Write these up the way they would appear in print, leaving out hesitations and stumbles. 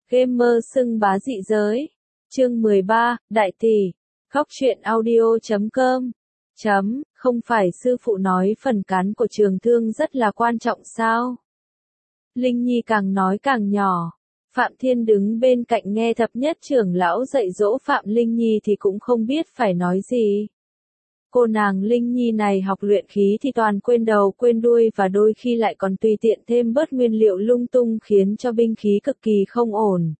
Gamer xưng bá dị giới. Chương 13, Đại tỷ. Góc truyện audio.com. Không phải sư phụ nói phần cán của trường thương rất là quan trọng sao? Linh Nhi càng nói càng nhỏ. Phạm Thiên đứng bên cạnh nghe thập nhất trưởng lão dạy dỗ Phạm Linh Nhi thì cũng không biết phải nói gì. Cô nàng Linh Nhi này học luyện khí thì toàn quên đầu quên đuôi và đôi khi lại còn tùy tiện thêm bớt nguyên liệu lung tung khiến cho binh khí cực kỳ không ổn.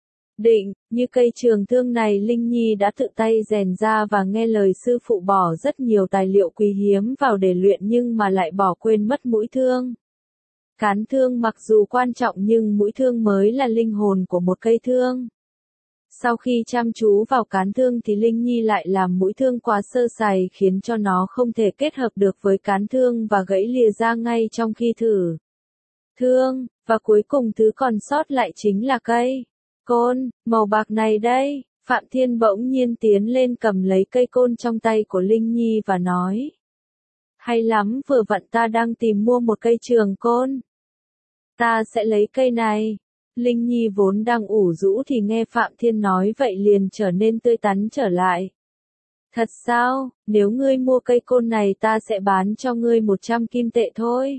Như cây trường thương này Linh Nhi đã tự tay rèn ra và nghe lời sư phụ bỏ rất nhiều tài liệu quý hiếm vào để luyện nhưng mà lại bỏ quên mất mũi thương. Cán thương mặc dù quan trọng nhưng mũi thương mới là linh hồn của một cây thương. Sau khi chăm chú vào cán thương thì Linh Nhi lại làm mũi thương quá sơ sài khiến cho nó không thể kết hợp được với cán thương và gãy lìa ra ngay trong khi thử thương, và cuối cùng thứ còn sót lại chính là cây côn, màu bạc này đây. Phạm Thiên bỗng nhiên tiến lên cầm lấy cây côn trong tay của Linh Nhi và nói. Hay lắm, vừa vặn ta đang tìm mua một cây trường côn. Ta sẽ lấy cây này. Linh Nhi vốn đang ủ rũ thì nghe Phạm Thiên nói vậy liền trở nên tươi tắn trở lại. Thật sao, nếu ngươi mua cây côn này ta sẽ bán cho ngươi 100 kim tệ thôi.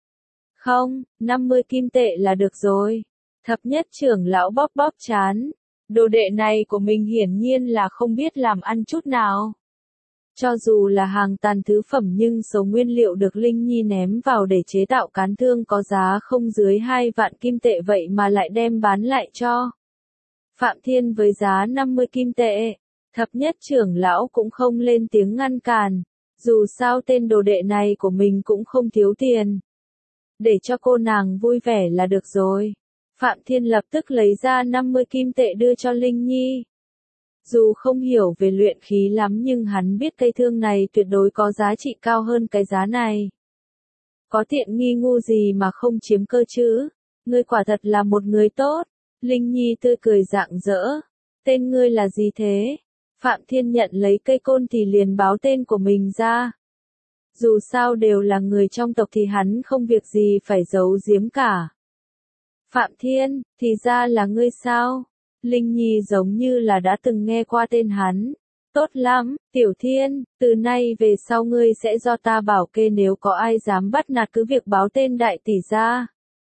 Không, 50 kim tệ là được rồi. Thập nhất trưởng lão bóp bóp trán. Đồ đệ này của mình hiển nhiên là không biết làm ăn chút nào. Cho dù là hàng tàn thứ phẩm nhưng số nguyên liệu được Linh Nhi ném vào để chế tạo cán thương có giá không dưới 2 vạn kim tệ vậy mà lại đem bán lại cho Phạm Thiên với giá 50 kim tệ. Thập nhất trưởng lão cũng không lên tiếng ngăn cản. Dù sao tên đồ đệ này của mình cũng không thiếu tiền. Để cho cô nàng vui vẻ là được rồi. Phạm Thiên lập tức lấy ra 50 kim tệ đưa cho Linh Nhi. Dù không hiểu về luyện khí lắm nhưng hắn biết cây thương này tuyệt đối có giá trị cao hơn cái giá này. Có tiện nghi ngu gì mà không chiếm cơ chứ? Ngươi quả thật là một người tốt. Linh Nhi tươi cười rạng rỡ. Tên ngươi là gì thế? Phạm Thiên nhận lấy cây côn thì liền báo tên của mình ra. Dù sao đều là người trong tộc thì hắn không việc gì phải giấu giếm cả. Phạm Thiên, thì ra là ngươi sao? Linh Nhi giống như là đã từng nghe qua tên hắn. Tốt lắm, Tiểu Thiên, từ nay về sau ngươi sẽ do ta bảo kê, nếu có ai dám bắt nạt cứ việc báo tên đại tỷ ra.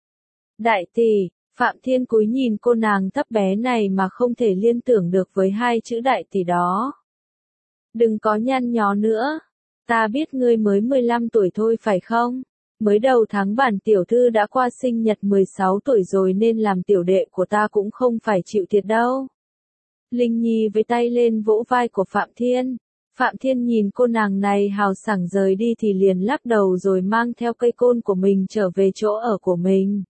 Đại tỷ, Phạm Thiên cúi nhìn cô nàng thấp bé này mà không thể liên tưởng được với hai chữ đại tỷ đó. Đừng có nhăn nhó nữa. Ta biết ngươi mới 15 tuổi thôi phải không? Mới đầu tháng bản tiểu thư đã qua sinh nhật 16 tuổi rồi nên làm tiểu đệ của ta cũng không phải chịu thiệt đâu. Linh Nhi với tay lên vỗ vai của Phạm Thiên. Phạm Thiên nhìn cô nàng này hào sảng rời đi thì liền lắc đầu rồi mang theo cây côn của mình trở về chỗ ở của mình.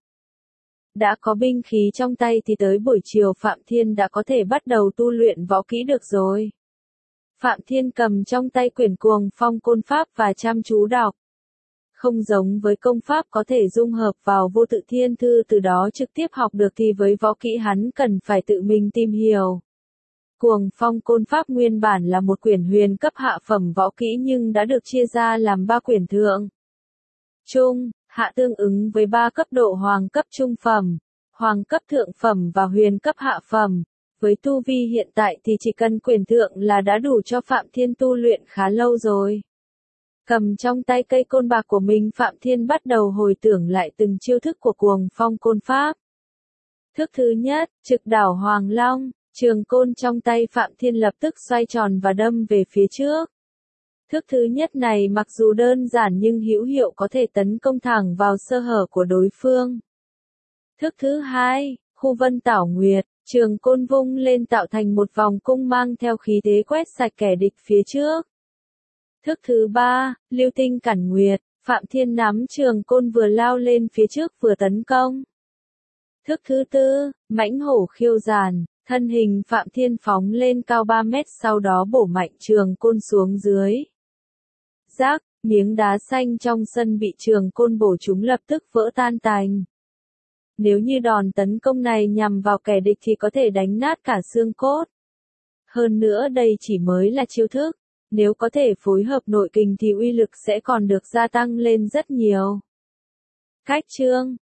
Đã có binh khí trong tay thì tới buổi chiều Phạm Thiên đã có thể bắt đầu tu luyện võ kỹ được rồi. Phạm Thiên cầm trong tay quyển Cuồng Phong Côn Pháp và chăm chú đọc. Không giống với công pháp có thể dung hợp vào vô tự thiên thư từ đó trực tiếp học được thì với võ kỹ hắn cần phải tự mình tìm hiểu. Cuồng Phong Côn Pháp nguyên bản là một quyển huyền cấp hạ phẩm võ kỹ nhưng đã được chia ra làm 3 quyển thượng, trung, hạ tương ứng với 3 cấp độ hoàng cấp trung phẩm, hoàng cấp thượng phẩm và huyền cấp hạ phẩm. Với tu vi hiện tại thì chỉ cần quyển thượng là đã đủ cho Phạm Thiên tu luyện khá lâu rồi. Cầm trong tay cây côn bạc của mình Phạm Thiên bắt đầu hồi tưởng lại từng chiêu thức của Cuồng Phong Côn Pháp. Thức thứ nhất, trực đảo Hoàng Long, trường côn trong tay Phạm Thiên lập tức xoay tròn và đâm về phía trước. Thức thứ nhất này mặc dù đơn giản nhưng hữu hiệu, có thể tấn công thẳng vào sơ hở của đối phương. Thức thứ hai, khu vân tảo nguyệt, trường côn vung lên tạo thành một vòng cung mang theo khí thế quét sạch kẻ địch phía trước. Thức thứ ba, lưu tinh cản nguyệt, Phạm Thiên nắm trường côn vừa lao lên phía trước vừa tấn công. Thức thứ tư, mãnh hổ khiêu giàn, thân hình Phạm Thiên phóng lên cao 3 mét sau đó bổ mạnh trường côn xuống dưới. Rác, miếng đá xanh trong sân bị trường côn bổ trúng lập tức vỡ tan tành. Nếu như đòn tấn công này nhằm vào kẻ địch thì có thể đánh nát cả xương cốt. Hơn nữa đây chỉ mới là chiêu thức. Nếu có thể phối hợp nội kình thì uy lực sẽ còn được gia tăng lên rất nhiều. Cách chương,